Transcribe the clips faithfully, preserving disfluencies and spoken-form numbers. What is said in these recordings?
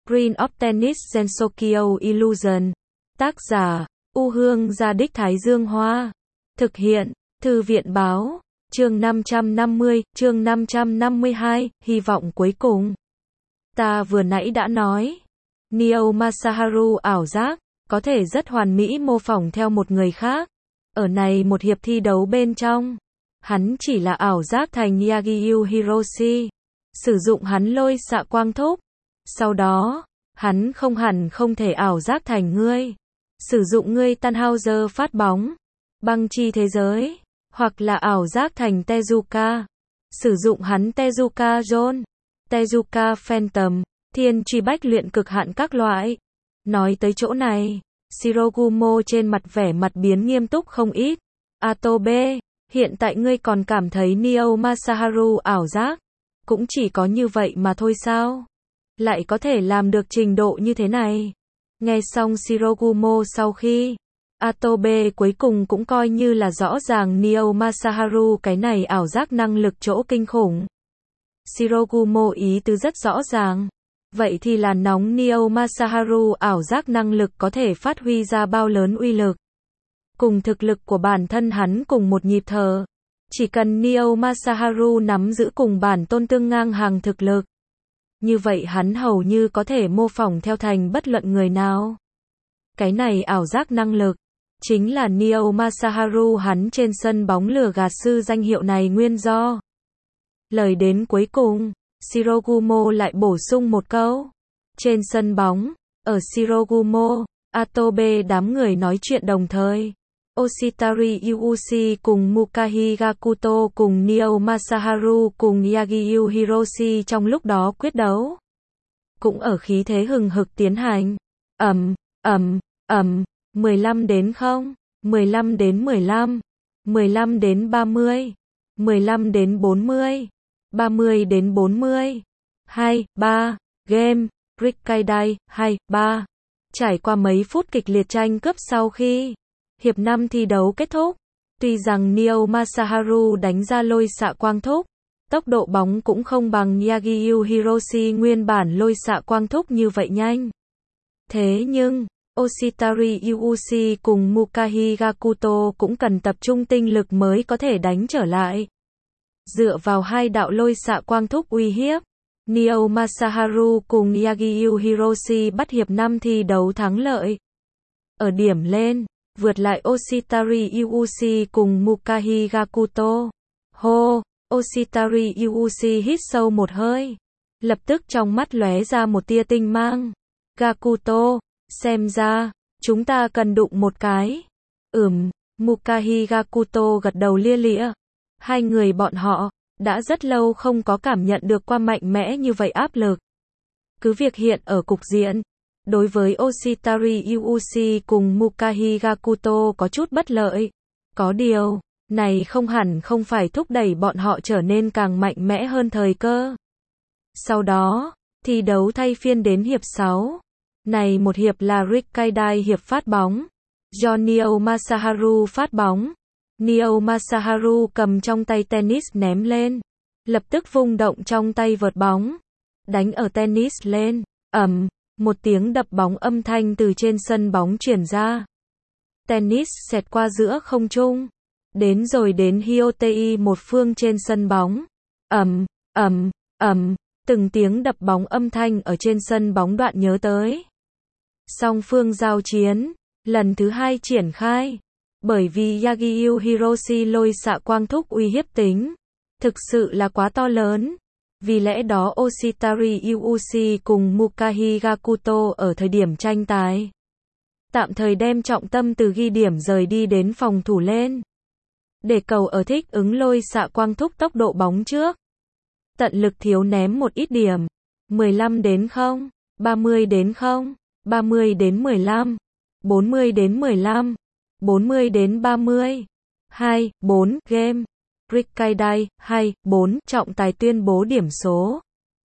Screen of Tennis Gensokyo Illusion. Tác giả, U Hương Gia Đích Thái Dương Hoa. Thực hiện, Thư viện Báo. Chương năm trăm năm mươi, chương năm trăm năm mươi hai, hy vọng cuối cùng. Ta vừa nãy đã nói, Neo Masaharu ảo giác, có thể rất hoàn mỹ mô phỏng theo một người khác. Ở này một hiệp thi đấu bên trong, hắn chỉ là ảo giác thành Yagyu Hiroshi. Sử dụng hắn lôi xạ quang thúc. Sau đó, hắn không hẳn không thể ảo giác thành ngươi. Sử dụng ngươi Tannhauser phát bóng. Băng chi thế giới. Hoặc là ảo giác thành Tezuka. Sử dụng hắn Tezuka John. Tezuka Phantom. Thiên truy bách luyện cực hạn các loại. Nói tới chỗ này, Shirogumo trên mặt vẻ mặt biến nghiêm túc không ít. Atobe, hiện tại ngươi còn cảm thấy Neo Masaharu ảo giác. Cũng chỉ có như vậy mà thôi sao? Lại có thể làm được trình độ như thế này. Nghe xong Shirogumo sau khi, Atobe cuối cùng cũng coi như là rõ ràng Neo Masaharu cái này ảo giác năng lực chỗ kinh khủng. Shirogumo ý tứ rất rõ ràng. Vậy thì là nóng Neo Masaharu ảo giác năng lực có thể phát huy ra bao lớn uy lực. Cùng thực lực của bản thân hắn cùng một nhịp thở. Chỉ cần Neo Masaharu nắm giữ cùng bản tôn tương ngang hàng thực lực. Như vậy hắn hầu như có thể mô phỏng theo thành bất luận người nào. Cái này ảo giác năng lực, chính là Neo Masaharu hắn trên sân bóng lừa gạt sư danh hiệu này nguyên do. Lời đến cuối cùng, Shirogumo lại bổ sung một câu. Trên sân bóng, ở Shirogumo, Atobe đám người nói chuyện đồng thời. Oshitari Yuuchi cùng Mukahi Gakuto cùng Neo Masaharu cùng Yagyu Hiroshi trong lúc đó quyết đấu. Cũng ở khí thế hừng hực tiến hành. Ầm, ầm, ầm, mười lăm đến không, mười lăm đến mười lăm, mười lăm đến ba mươi, mười lăm đến bốn mươi, ba mươi đến bốn mươi. hai, ba, game, Rikkaidai, hai, ba. Trải qua mấy phút kịch liệt tranh cướp sau khi hiệp năm thi đấu kết thúc, tuy rằng Neo Masaharu đánh ra lôi xạ quang thúc, tốc độ bóng cũng không bằng Yagyu Hiroshi nguyên bản lôi xạ quang thúc như vậy nhanh. Thế nhưng, Oshitari Yuuchi cùng Mukahi Gakuto cũng cần tập trung tinh lực mới có thể đánh trở lại. Dựa vào hai đạo lôi xạ quang thúc uy hiếp, Neo Masaharu cùng Yagyu Hiroshi bắt hiệp năm thi đấu thắng lợi. Ở điểm lên, vượt lại Oshitari Yuuchi cùng Mukahi Gakuto. Hô, Oshitari Yuuchi hít sâu một hơi. Lập tức trong mắt lóe ra một tia tinh mang. Gakuto, xem ra, chúng ta cần đụng một cái. Ừm, Mukahi Gakuto gật đầu lia lịa. Hai người bọn họ, đã rất lâu không có cảm nhận được qua mạnh mẽ như vậy áp lực. Cứ việc hiện ở cục diện, đối với Oshitari Yuuchi cùng Mukahi Gakuto có chút bất lợi. Có điều, này không hẳn không phải thúc đẩy bọn họ trở nên càng mạnh mẽ hơn thời cơ. Sau đó, thi đấu thay phiên đến hiệp sáu. Này một hiệp là Rikkaidai hiệp phát bóng. Do Neo Masaharu phát bóng. Neo Masaharu cầm trong tay tennis ném lên. Lập tức vung động trong tay vợt bóng. Đánh ở tennis lên. Ầm. Một tiếng đập bóng âm thanh từ trên sân bóng truyền ra. Tennis xẹt qua giữa không trung. Đến rồi đến Hyotei một phương trên sân bóng. Ầm, ầm, ầm. Từng tiếng đập bóng âm thanh ở trên sân bóng đoạn nhớ tới. Song phương giao chiến. Lần thứ hai triển khai. Bởi vì Yagyu Hiroshi lôi xạ quang thúc uy hiếp tính. Thực sự là quá to lớn. Vì lẽ đó Oshitari Yuuchi cùng Mukahi Gakuto ở thời điểm tranh tài. Tạm thời đem trọng tâm từ ghi điểm rời đi đến phòng thủ lên. Để cầu ở thích ứng lôi xạ quang thúc tốc độ bóng trước. Tận lực thiếu ném một ít điểm. mười lăm đến không, ba mươi đến không, ba mươi đến mười lăm, bốn mươi đến mười lăm, bốn mươi đến ba mươi. hai, bốn, game. Rikkaidai, hai, bốn, trọng tài tuyên bố điểm số.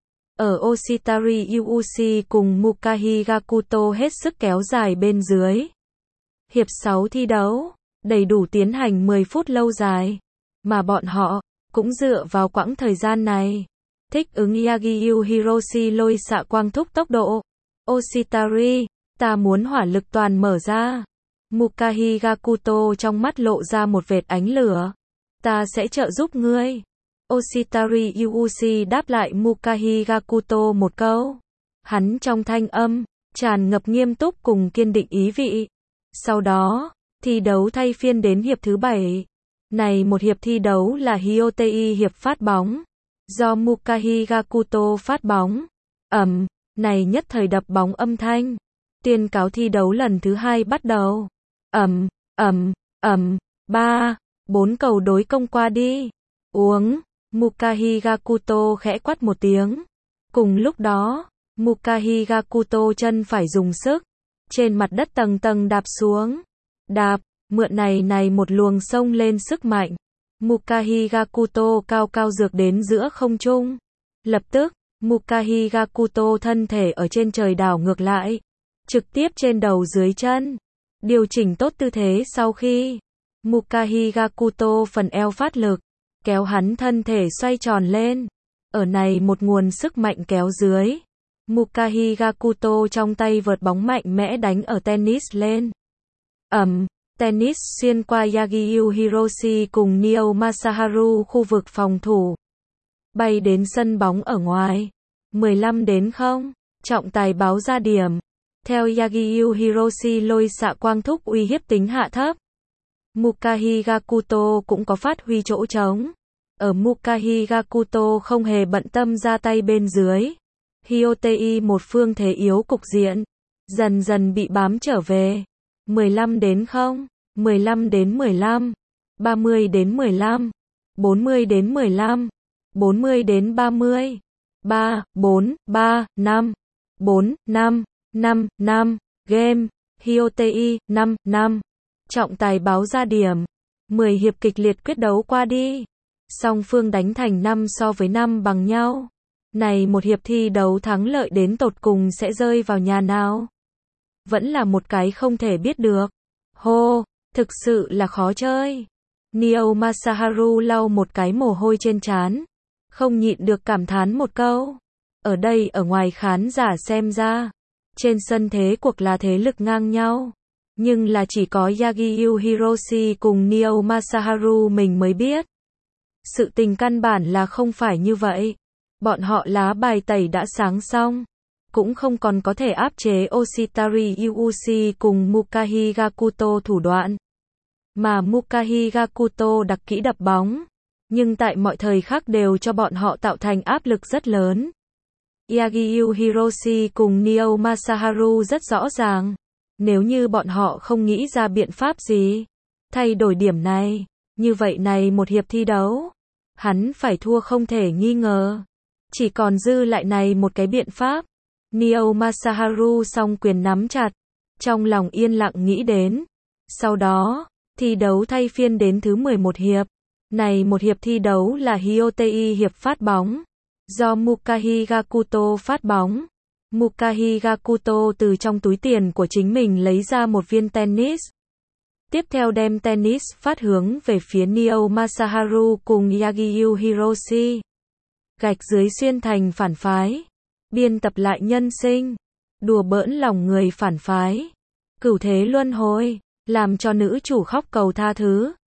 Ở Oshitari Yuuchi cùng Mukahi Gakuto hết sức kéo dài bên dưới. Hiệp sáu thi đấu, đầy đủ tiến hành mười phút lâu dài. Mà bọn họ, cũng dựa vào quãng thời gian này. Thích ứng Yagyu Hiroshi lôi xạ quang thúc tốc độ. Oshitari, ta muốn hỏa lực toàn mở ra. Mukahi Gakuto trong mắt lộ ra một vệt ánh lửa. Ta sẽ trợ giúp ngươi. Oshitari Yuuchi đáp lại Mukahi Gakuto một câu. Hắn trong thanh âm tràn ngập nghiêm túc cùng kiên định ý vị. Sau đó, thi đấu thay phiên đến hiệp thứ bảy. Này một hiệp thi đấu là Hyotei hiệp phát bóng. Do Mukahi Gakuto phát bóng. Ầm, này nhất thời đập bóng âm thanh. Tuyên cáo thi đấu lần thứ hai bắt đầu. Ầm, ầm, ầm, ba, bốn cầu đối công qua đi. Uống, Mukahi Gakuto khẽ quát một tiếng. Cùng lúc đó, Mukahi Gakuto chân phải dùng sức. Trên mặt đất tầng tầng đạp xuống. Đạp, mượn này này một luồng sông lên sức mạnh. Mukahi Gakuto cao cao dược đến giữa không trung. Lập tức, Mukahi Gakuto thân thể ở trên trời đảo ngược lại. Trực tiếp trên đầu dưới chân. Điều chỉnh tốt tư thế sau khi Mukahi Gakuto phần eo phát lực. Kéo hắn thân thể xoay tròn lên. Ở này một nguồn sức mạnh kéo dưới. Mukahi Gakuto trong tay vợt bóng mạnh mẽ đánh ở tennis lên. Ầm, tennis xuyên qua Yagyu Hiroshi cùng Nio Masaharu khu vực phòng thủ. Bay đến sân bóng ở ngoài. mười lăm đến không. Trọng tài báo ra điểm. Theo Yagyu Hiroshi lôi xạ quang thúc uy hiếp tính hạ thấp. Mukahi Gakuto cũng có phát huy chỗ trống. Ở Mukahi Gakuto không hề bận tâm ra tay bên dưới. Hyotei một phương thế yếu cục diện. Dần dần bị bám trở về. mười lăm đến không. mười lăm đến mười lăm. ba mươi đến mười lăm. bốn mươi đến mười lăm. bốn mươi đến ba mươi. ba, bốn, ba, năm. bốn, năm. năm, năm. Game. Hyotei, năm, năm. Trọng tài báo ra điểm. mười hiệp kịch liệt quyết đấu qua đi. Song phương đánh thành năm so với năm bằng nhau. Này một hiệp thi đấu thắng lợi đến tột cùng sẽ rơi vào nhà nào? Vẫn là một cái không thể biết được. Hô, thực sự là khó chơi. Nio Masaharu lau một cái mồ hôi trên trán. Không nhịn được cảm thán một câu. Ở đây ở ngoài khán giả xem ra. Trên sân thế cuộc là thế lực ngang nhau. Nhưng là chỉ có Yagyu Hiroshi cùng Nio Masaharu mình mới biết. Sự tình căn bản là không phải như vậy. Bọn họ lá bài tẩy đã sáng xong. Cũng không còn có thể áp chế Oshitari Yuuchi cùng Mukahi Gakuto thủ đoạn. Mà Mukahi Gakuto đặc kỹ đập bóng. Nhưng tại mọi thời khắc đều cho bọn họ tạo thành áp lực rất lớn. Yagyu Hiroshi cùng Nio Masaharu rất rõ ràng. Nếu như bọn họ không nghĩ ra biện pháp gì. Thay đổi điểm này. Như vậy này một hiệp thi đấu. Hắn phải thua không thể nghi ngờ. Chỉ còn dư lại này một cái biện pháp. Nio Masaharu song quyền nắm chặt. Trong lòng yên lặng nghĩ đến. Sau đó, thi đấu thay phiên đến thứ mười một hiệp. Này một hiệp thi đấu là Hyotei hiệp phát bóng. Do Mukahi Gakuto phát bóng. Mukahi Gakuto từ trong túi tiền của chính mình lấy ra một viên tennis. Tiếp theo đem tennis phát hướng về phía Nio Masaharu cùng Yagyu Hiroshi. Gạch dưới xuyên thành phản phái. Biên tập lại nhân sinh. Đùa bỡn lòng người phản phái. Cửu thế luân hồi. Làm cho nữ chủ khóc cầu tha thứ.